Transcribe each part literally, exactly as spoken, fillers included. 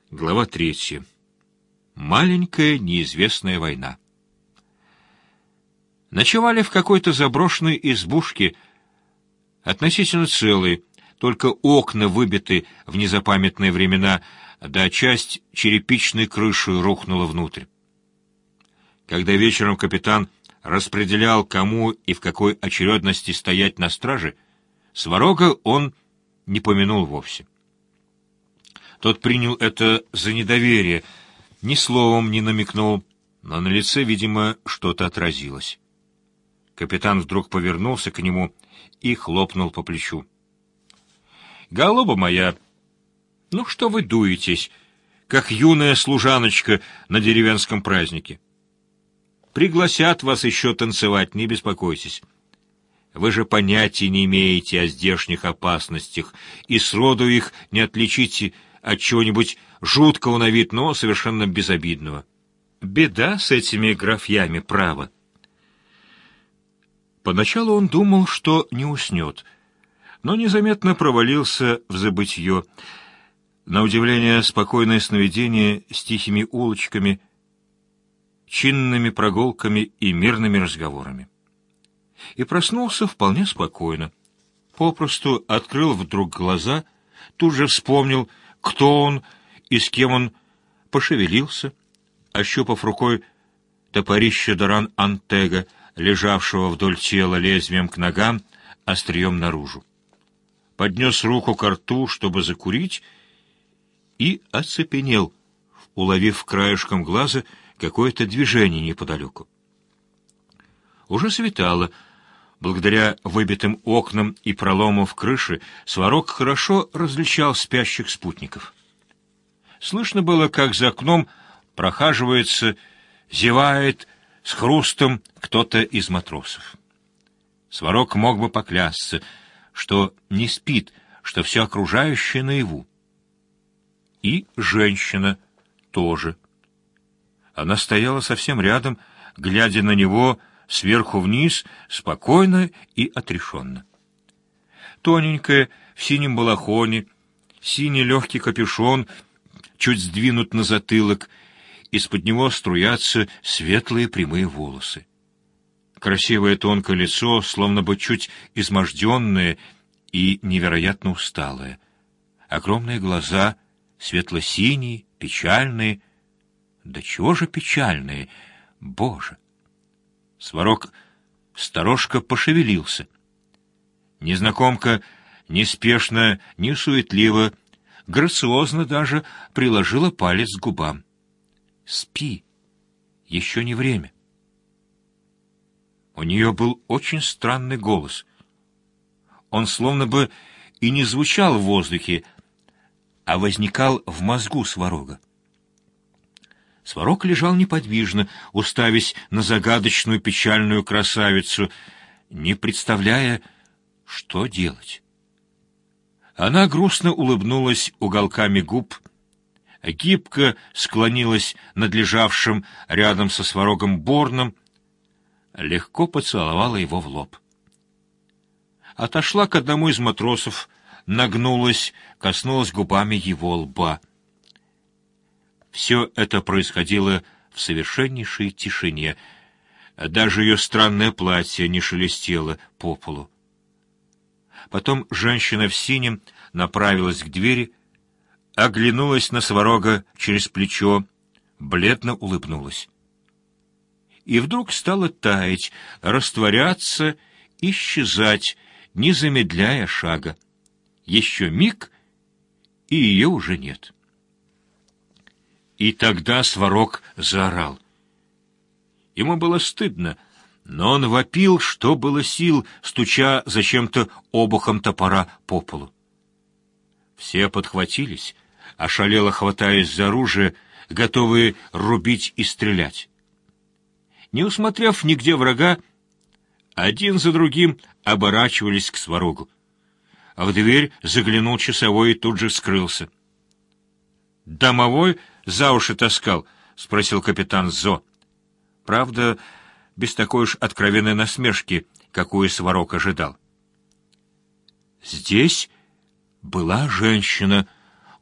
Глава третья. Маленькая неизвестная война. Ночевали в какой-то заброшенной избушке, относительно целой, только окна выбиты в незапамятные времена, да часть черепичной крыши рухнула внутрь. Когда вечером капитан распределял, кому и в какой очередности стоять на страже, Сварога он не помянул вовсе. Тот принял это за недоверие, ни словом не намекнул, но на лице, видимо, что-то отразилось. Капитан вдруг повернулся к нему и хлопнул по плечу. — Голуба моя, ну что вы дуетесь, как юная служаночка на деревенском празднике? Пригласят вас еще танцевать, не беспокойтесь. Вы же понятия не имеете о здешних опасностях, и сроду их не отличите от чего-нибудь жуткого на вид, но совершенно безобидного. Беда с этими графьями, право. Поначалу он думал, что не уснет, но незаметно провалился в забытье. На удивление, спокойное сновидение с тихими улочками, чинными прогулками и мирными разговорами. И проснулся вполне спокойно. Попросту открыл вдруг глаза, тут же вспомнил, кто он и с кем он, пошевелился, ощупав рукой топорище Даран-Антега, лежавшего вдоль тела лезвием к ногам, острием наружу. Поднес руку ко рту, чтобы закурить, и оцепенел, уловив краешком глаза какое-то движение неподалеку. Уже светало. Благодаря выбитым окнам и проломам в крыше Сварог хорошо различал спящих спутников. Слышно было, как за окном прохаживается, зевает с хрустом кто-то из матросов. Сварог мог бы поклясться, что не спит, что все окружающее наяву. И женщина тоже. Она стояла совсем рядом, глядя на него сверху вниз, спокойно и отрешенно. Тоненькая, в синем балахоне, синий легкий капюшон чуть сдвинут на затылок, из-под него струятся светлые прямые волосы. Красивое тонкое лицо, словно бы чуть изможденное и невероятно усталое. Огромные глаза, светло-синие, печальные. Да чего же печальные, Боже! Сварог сторожко пошевелился. Незнакомка неспешно, не суетливо, грациозно даже приложила палец к губам. «Спи, еще не время». У нее был очень странный голос. Он словно бы и не звучал в воздухе, а возникал в мозгу Сварога. Сварог лежал неподвижно, уставясь на загадочную печальную красавицу, не представляя, что делать. Она грустно улыбнулась уголками губ, гибко склонилась над лежавшим рядом со Сварогом Борном, легко поцеловала его в лоб. Отошла к одному из матросов, нагнулась, коснулась губами его лба. Все это происходило в совершеннейшей тишине. Даже ее странное платье не шелестело по полу. Потом женщина в синем направилась к двери, оглянулась на Сварога через плечо, бледно улыбнулась. И вдруг стала таять, растворяться, исчезать, не замедляя шага. Еще миг, и ее уже нет. И тогда Сварог заорал. Ему было стыдно, но он вопил, что было сил, стуча зачем-то обухом топора по полу. Все подхватились, ошалело хватаясь за оружие, готовые рубить и стрелять. Не усмотрев нигде врага, один за другим оборачивались к Сварогу. В дверь заглянул часовой и тут же скрылся. «Домовой за уши таскал?» — спросил капитан Зо. Правда, без такой уж откровенной насмешки, какую Сварог ожидал. Здесь была женщина,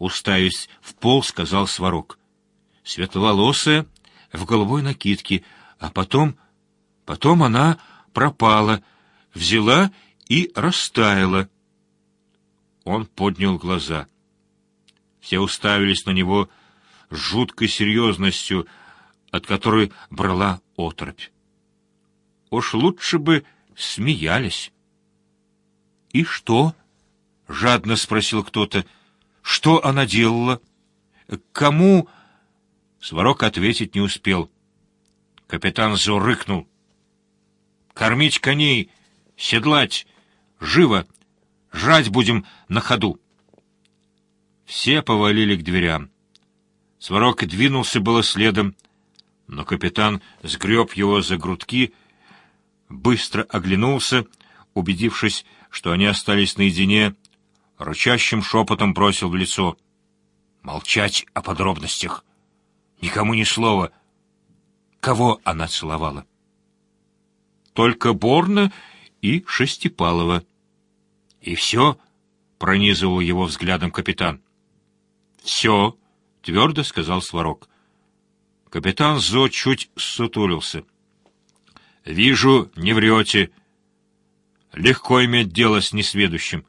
уставясь в пол, сказал Сварог. Светловолосая, в голубой накидке, а потом... Потом она пропала, взяла и растаяла. Он поднял глаза. Все уставились на него с жуткой серьезностью, от которой брала оторопь. Уж лучше бы смеялись. — И что? — жадно спросил кто-то. — Что она делала? Кому? Сварог ответить не успел. Капитан Зо рыкнул. — Кормить коней, седлать, живо, жрать будем на ходу. Все повалили к дверям. Сварог двинулся было следом, но капитан сгреб его за грудки, быстро оглянулся, убедившись, что они остались наедине, рычащим шепотом бросил в лицо: «Молчать о подробностях! Никому ни слова! Кого она целовала?» «Только Борна и Шестипалова». «И все?» — пронизывал его взглядом капитан. «Все», — твердо сказал Сварог. Капитан Зо чуть сутулился. «Вижу, не врете. Легко иметь дело с несведущим».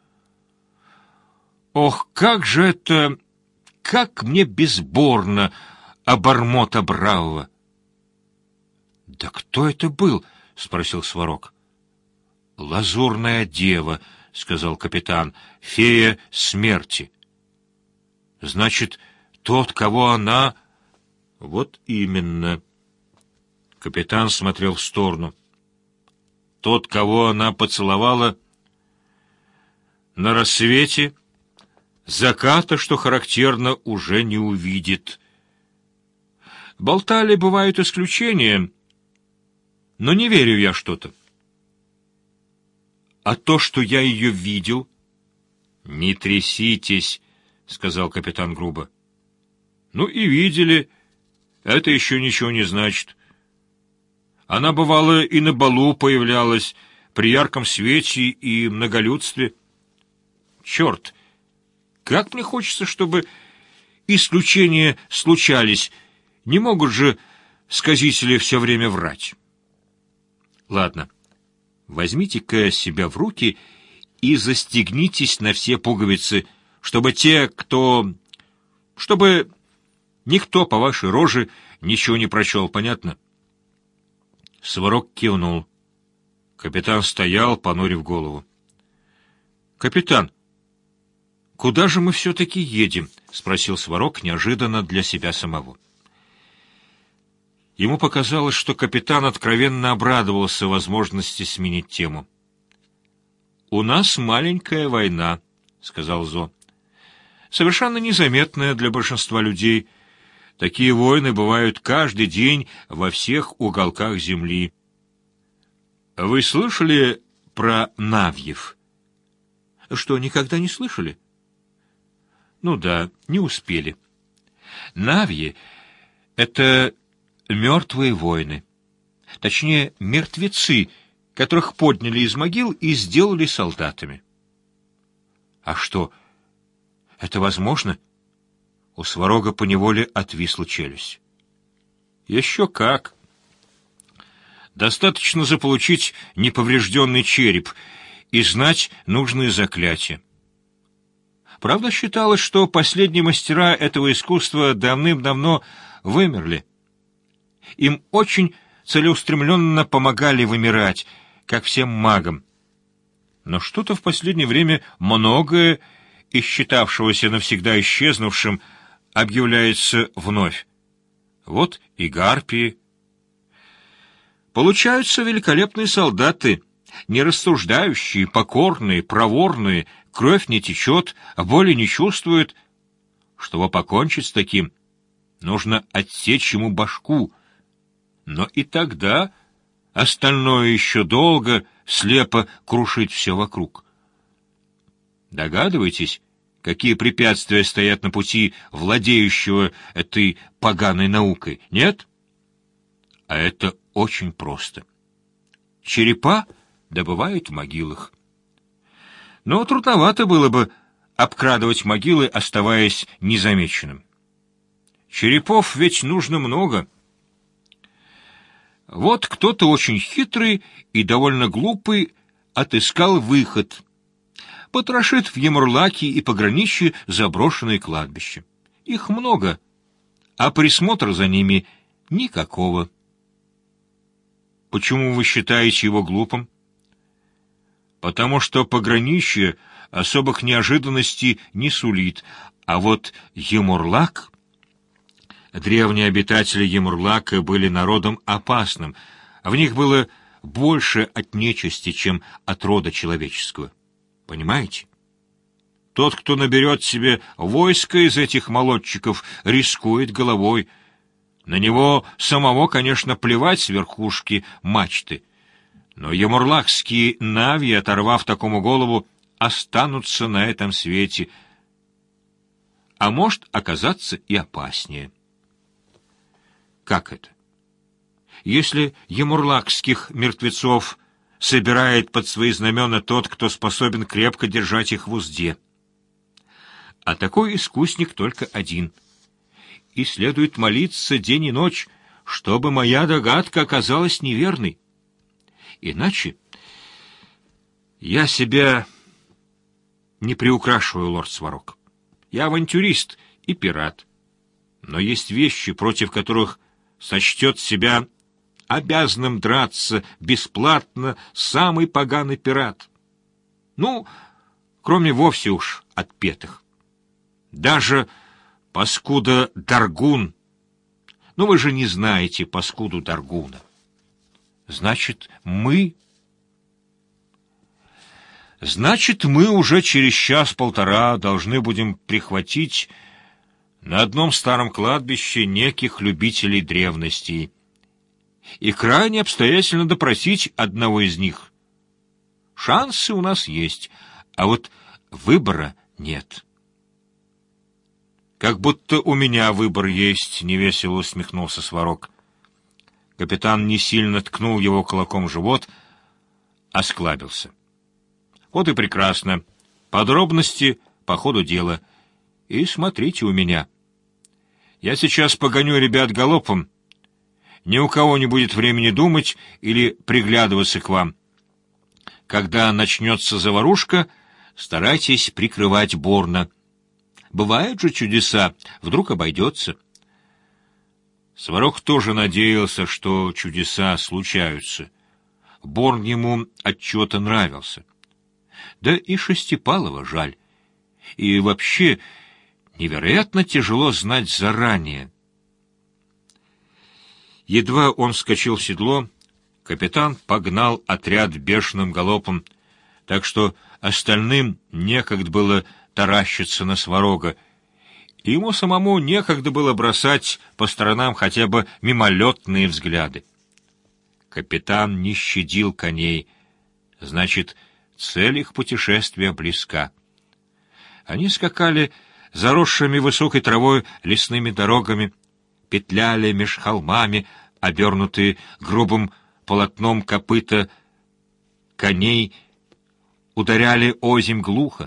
«Ох, как же это... как мне безборно, обормота бравого!» «Да кто это был?» — спросил Сварог. «Лазурная дева», — сказал капитан, — «фея смерти». «Значит, тот, кого она...» «Вот именно». Капитан смотрел в сторону. «Тот, кого она поцеловала на рассвете, заката, что характерно, уже не увидит. Болтали, бывают исключения, но не верю я что-то. А то, что я ее видел...» «Не тряситесь», — сказал капитан грубо. «Ну и видели. Это еще ничего не значит. Она, бывало, и на балу появлялась, при ярком свете и многолюдстве. Черт! Как мне хочется, чтобы исключения случались. Не могут же сказители все время врать. Ладно, возьмите-ка себя в руки и застегнитесь на все пуговицы, чтобы те, кто... чтобы никто по вашей роже ничего не прочел, понятно?» Сварог кивнул. Капитан стоял, понурив голову. «Капитан, куда же мы все-таки едем?» — спросил Сварог неожиданно для себя самого. Ему показалось, что капитан откровенно обрадовался возможности сменить тему. «У нас маленькая война», — сказал Зо. «Совершенно незаметная для большинства людей. Такие войны бывают каждый день во всех уголках земли. Вы слышали про Навьев?» «Что, никогда не слышали?» «Ну да, не успели. Навьи — это мертвые воины. Точнее, мертвецы, которых подняли из могил и сделали солдатами». «А что, это возможно?» У Сварога поневоле отвисла челюсть. «Еще как. Достаточно заполучить неповрежденный череп и знать нужные заклятия. Правда, считалось, что последние мастера этого искусства давным-давно вымерли. Им очень целеустремленно помогали вымирать, как всем магам. Но что-то в последнее время многое из считавшегося навсегда исчезнувшим объявляется вновь. Вот и гарпии. Получаются великолепные солдаты, не рассуждающие, покорные, проворные, кровь не течет, боли не чувствуют. Чтобы покончить с таким, нужно отсечь ему башку. Но и тогда остальное еще долго слепо крушить все вокруг. Догадываетесь, какие препятствия стоят на пути владеющего этой поганой наукой, нет? А это очень просто. Черепа добывают в могилах. Но трудновато было бы обкрадывать могилы, оставаясь незамеченным. Черепов ведь нужно много. Вот кто-то очень хитрый и довольно глупый отыскал выход. Потрошит в Емурлаке и пограничье заброшенные кладбища. Их много, а присмотра за ними никакого. Почему вы считаете его глупым? Потому что пограничье особых неожиданностей не сулит, а вот Емурлак... Древние обитатели Емурлака были народом опасным, в них было больше от нечисти, чем от рода человеческого. Понимаете? Тот, кто наберет себе войско из этих молодчиков, рискует головой. На него самого, конечно, плевать с верхушки мачты, но емурлакские нави, оторвав такому голову, останутся на этом свете, а может оказаться и опаснее. Как это? Если емурлакских мертвецов собирает под свои знамена тот, кто способен крепко держать их в узде. А такой искусник только один. И следует молиться день и ночь, чтобы моя догадка оказалась неверной. Иначе я себя не приукрашиваю, лорд Сварог. Я авантюрист и пират. Но есть вещи, против которых сочтет себя обязанным драться бесплатно самый поганый пират. Ну, кроме вовсе уж отпетых. Даже паскуда Даргун. Но вы же не знаете паскуду Даргуна. Значит, мы... Значит, мы уже через час-полтора должны будем прихватить на одном старом кладбище неких любителей древностей и крайне обстоятельно допросить одного из них. Шансы у нас есть, а вот выбора нет. Как будто у меня выбор есть, — невесело усмехнулся Сварог. Капитан не сильно ткнул его кулаком в живот, осклабился. Вот и прекрасно. Подробности по ходу дела. И смотрите у меня. Я сейчас погоню ребят галопом. Ни у кого не будет времени думать или приглядываться к вам. Когда начнется заварушка, старайтесь прикрывать Борна. Бывают же чудеса, вдруг обойдется. Сварог тоже надеялся, что чудеса случаются. Борн ему отчего-то нравился. Да и Шестипалова жаль. И вообще невероятно тяжело знать заранее. Едва он вскочил в седло, капитан погнал отряд бешеным галопом, так что остальным некогда было таращиться на Сварога, и ему самому некогда было бросать по сторонам хотя бы мимолетные взгляды. Капитан не щадил коней, значит, цель их путешествия близка. Они скакали заросшими высокой травой лесными дорогами, петляли меж холмами, обернутые грубым полотном копыта коней, ударяли озимь глухо,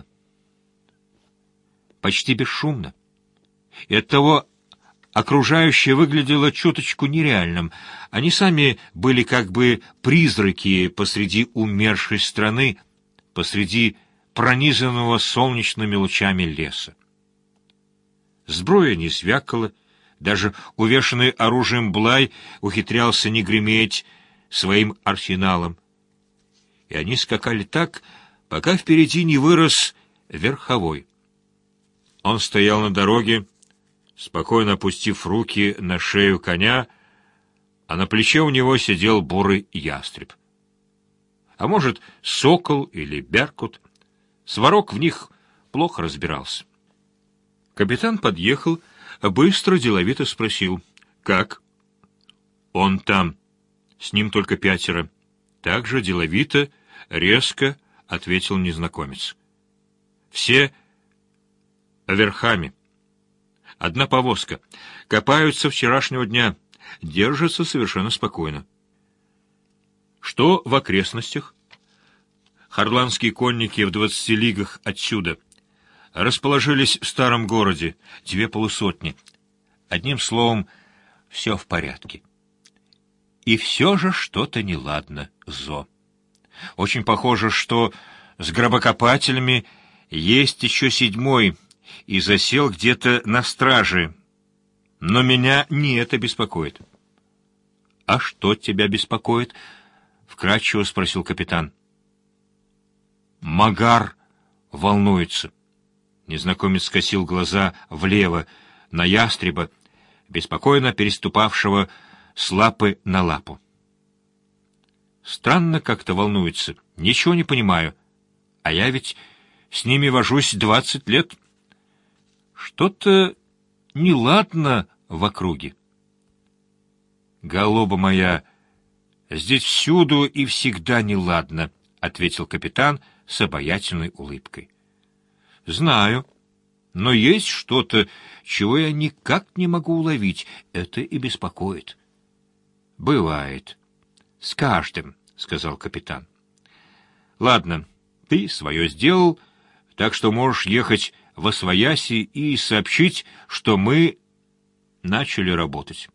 почти бесшумно. И оттого окружающее выглядело чуточку нереальным. Они сами были как бы призраки посреди умершей страны, посреди пронизанного солнечными лучами леса. Сброя не звякала, даже увешанный оружием Блай ухитрялся не греметь своим арсеналом. И они скакали так, пока впереди не вырос верховой. Он стоял на дороге, спокойно опустив руки на шею коня, а на плече у него сидел бурый ястреб. А может, сокол или беркут. Сварог в них плохо разбирался. Капитан подъехал, быстро, деловито спросил: «Как?» «Он там. С ним только пятеро». Так же деловито, резко ответил незнакомец. «Все верхами. Одна повозка. Копаются вчерашнего дня. Держатся совершенно спокойно». «Что в окрестностях?» «Харландские конники в двадцати лигах отсюда. расположились в старом городе, две полусотни. Одним словом, все в порядке. И все же что-то неладно, Зо. Очень похоже, что с гробокопателями есть еще седьмой и засел где-то на страже. Но меня не это беспокоит. — А что тебя беспокоит? — вкратчиво спросил капитан. — Магар волнуется. Незнакомец скосил глаза влево, на ястреба, беспокойно переступавшего с лапы на лапу. Странно как-то волнуется, ничего не понимаю. А я ведь с ними вожусь двадцать лет. Что-то неладно в округе. Голуба моя, здесь всюду и всегда неладно, — ответил капитан с обаятельной улыбкой. Знаю, но есть что-то, чего я никак не могу уловить. Это и беспокоит. Бывает. С каждым, — сказал капитан. Ладно, ты свое сделал, так что можешь ехать в Освояси и сообщить, что мы начали работать.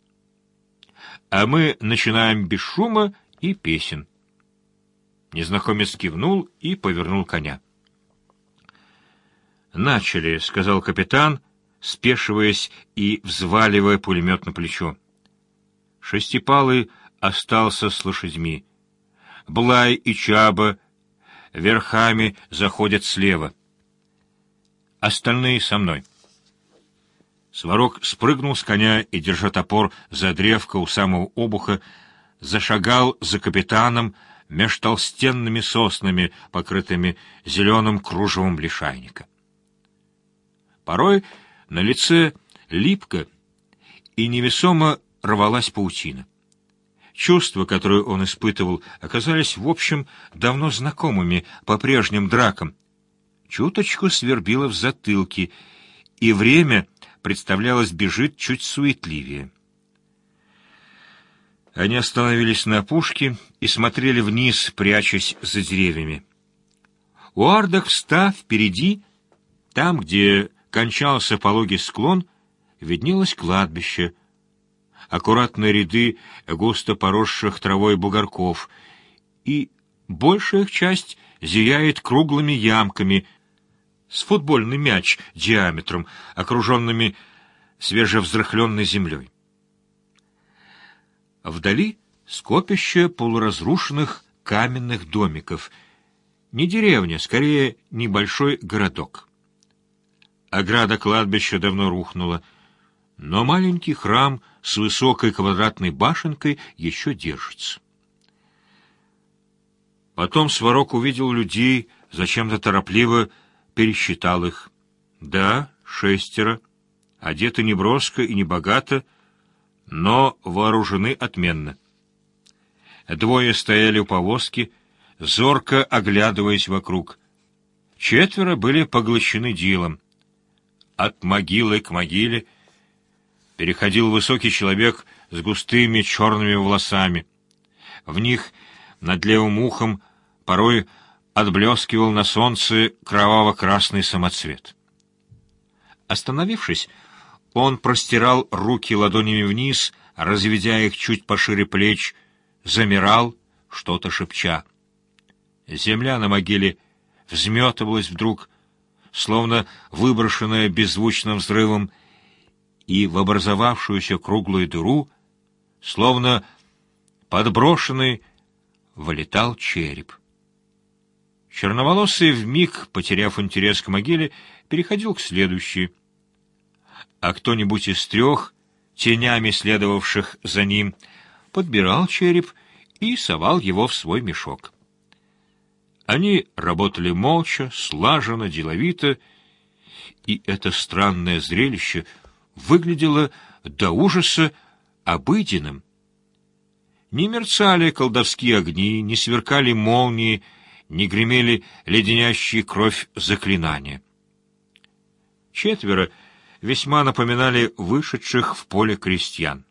А мы начинаем без шума и песен. Незнакомец кивнул и повернул коня. «Начали», — сказал капитан, спешиваясь и взваливая пулемет на плечо. Шестипалый остался с лошадьми. Блай и Чаба верхами заходят слева. Остальные со мной. Сварог спрыгнул с коня и, держа топор за древко у самого обуха, зашагал за капитаном меж толстенными соснами, покрытыми зеленым кружевом лишайника. Порой на лице липко и невесомо рвалась паутина. Чувства, которые он испытывал, оказались, в общем, давно знакомыми по прежним дракам. Чуточку свербило в затылке, и время, представлялось, бежит чуть суетливее. Они остановились на опушке и смотрели вниз, прячась за деревьями. У Ардахста впереди, там, где кончался пологий склон, виднелось кладбище, аккуратные ряды густо поросших травой бугорков, и большая их часть зияет круглыми ямками с футбольный мяч диаметром, окруженными свежевзрыхленной землей. Вдали скопище полуразрушенных каменных домиков. Не деревня, скорее небольшой городок. Ограда кладбища давно рухнула, но маленький храм с высокой квадратной башенкой еще держится. Потом Сварог увидел людей, зачем-то торопливо пересчитал их. Да, шестеро, одеты неброско и небогато, но вооружены отменно. Двое стояли у повозки, зорко оглядываясь вокруг. Четверо были поглощены делом. От могилы к могиле переходил высокий человек с густыми черными волосами. В них над левым ухом порой отблескивал на солнце кроваво-красный самоцвет. Остановившись, он простирал руки ладонями вниз, разведя их чуть пошире плеч, замирал, что-то шепча. Земля на могиле взметывалась вдруг, словно выброшенная беззвучным взрывом, и в образовавшуюся круглую дыру, словно подброшенный, вылетал череп. Черноволосый, вмиг потеряв интерес к могиле, переходил к следующей. А кто-нибудь из трех, тенями следовавших за ним, подбирал череп и совал его в свой мешок. Они работали молча, слаженно, деловито, и это странное зрелище выглядело до ужаса обыденным. Не мерцали колдовские огни, не сверкали молнии, не гремели леденящие кровь заклинания. Четверо весьма напоминали вышедших в поле крестьян.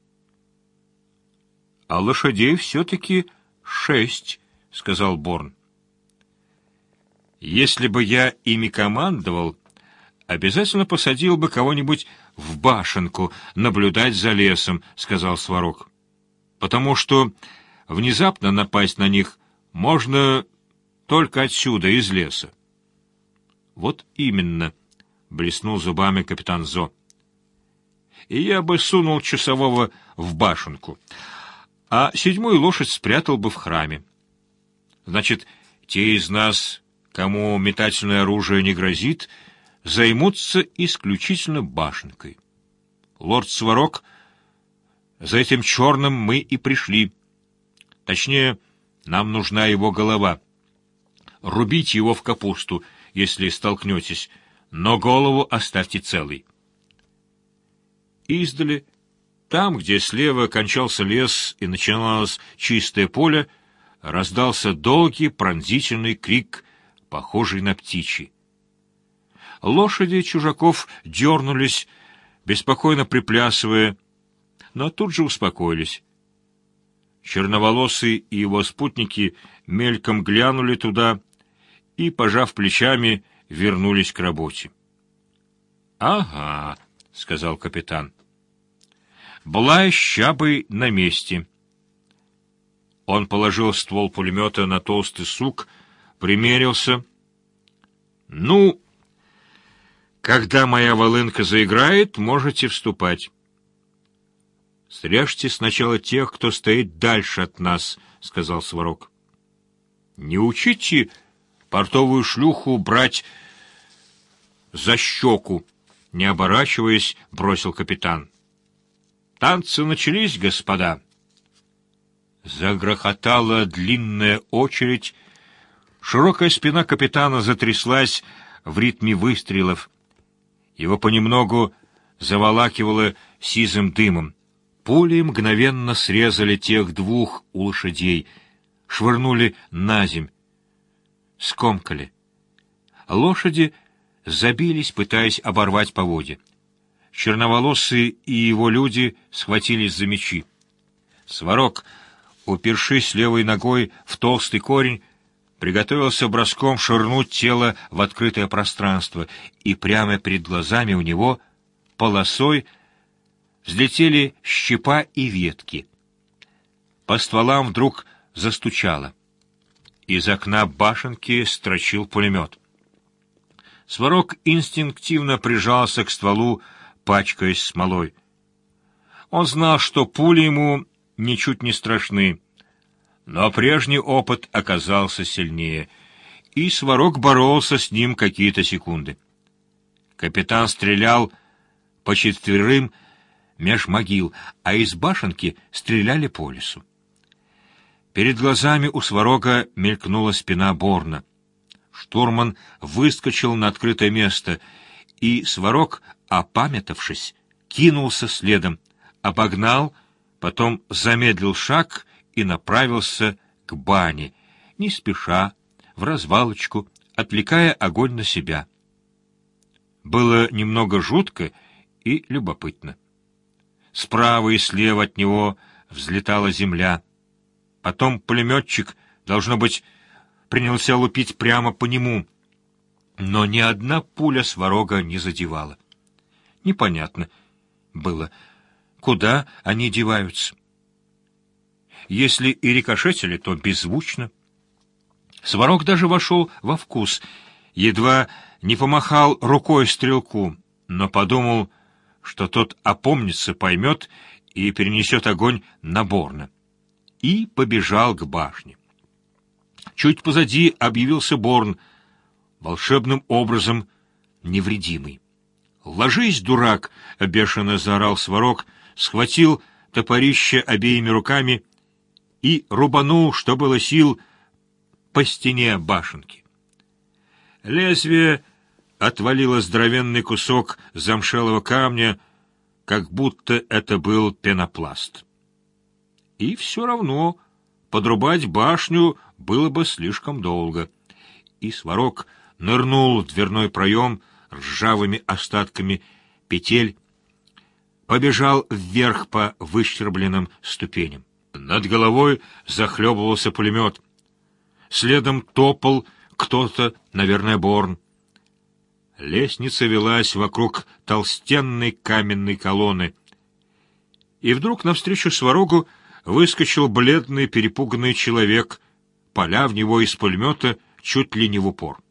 — А лошадей все-таки шесть, — сказал Борн. — Если бы я ими командовал, обязательно посадил бы кого-нибудь в башенку наблюдать за лесом, — сказал Сварог. Потому что внезапно напасть на них можно только отсюда, из леса. Вот именно, — блеснул зубами капитан Зо. И я бы сунул часового в башенку, а седьмую лошадь спрятал бы в храме. Значит, те из нас, кому метательное оружие не грозит, займутся исключительно башенкой. Лорд Сварог, за этим черным мы и пришли. Точнее, нам нужна его голова. Рубите его в капусту, если столкнетесь, но голову оставьте целой. Издали, там, где слева кончался лес и начиналось чистое поле, раздался долгий пронзительный крик, похожий на птичий. Лошади чужаков дернулись, беспокойно приплясывая, но тут же успокоились. Черноволосый и его спутники мельком глянули туда и, пожав плечами, вернулись к работе. — Ага, — сказал капитан. — Блай с Щабой на месте. Он положил ствол пулемета на толстый сук, примерился. — Ну, когда моя волынка заиграет, можете вступать. — Срежьте сначала тех, кто стоит дальше от нас, — сказал Сварог. — Не учите портовую шлюху брать за щеку, — не оборачиваясь, бросил капитан. — Танцы начались, господа. Загрохотала длинная очередь, широкая спина капитана затряслась в ритме выстрелов. Его понемногу заволакивало сизым дымом. Пули мгновенно срезали тех двух у лошадей, швырнули на земь, скомкали. Лошади забились, пытаясь оборвать поводья. Черноволосый и его люди схватились за мечи. Сварог, упершись левой ногой в толстый корень, приготовился броском швырнуть тело в открытое пространство, и прямо перед глазами у него полосой взлетели щепа и ветки. По стволам вдруг застучало. Из окна башенки строчил пулемет. Сварог инстинктивно прижался к стволу, пачкаясь смолой. Он знал, что пули ему ничуть не страшны, но прежний опыт оказался сильнее, и Сварог боролся с ним какие-то секунды. Капитан стрелял по четверым меж могил, а из башенки стреляли по лесу. Перед глазами у Сварога мелькнула спина Борна. Штурман выскочил на открытое место, и Сварог, опамятавшись, кинулся следом, обогнал, потом замедлил шаг и направился к бане, не спеша, в развалочку, отвлекая огонь на себя. Было немного жутко и любопытно. Справа и слева от него взлетала земля. Потом пулеметчик, должно быть, принялся лупить прямо по нему, но ни одна пуля Сварога не задевала. Непонятно было, куда они деваются. Если и рикошетили, то беззвучно. Сварог даже вошел во вкус, едва не помахал рукой стрелку, но подумал, что тот опомнится, поймет и перенесет огонь на Борна, и побежал к башне. Чуть позади объявился Борн, волшебным образом невредимый. «Ложись, дурак!» — бешено заорал Сварог, схватил топорище обеими руками и рубанул, что было сил, по стене башенки. Лезвие отвалило здоровенный кусок замшелого камня, как будто это был пенопласт. И все равно подрубать башню было бы слишком долго. И Сварог нырнул в дверной проем ржавыми остатками петель, побежал вверх по выщербленным ступеням. Над головой захлебывался пулемет. Следом топал кто-то, наверное, Борн. Лестница велась вокруг толстенной каменной колонны. И вдруг навстречу Сварогу выскочил бледный, перепуганный человек, паля в него из пулемета чуть ли не в упор.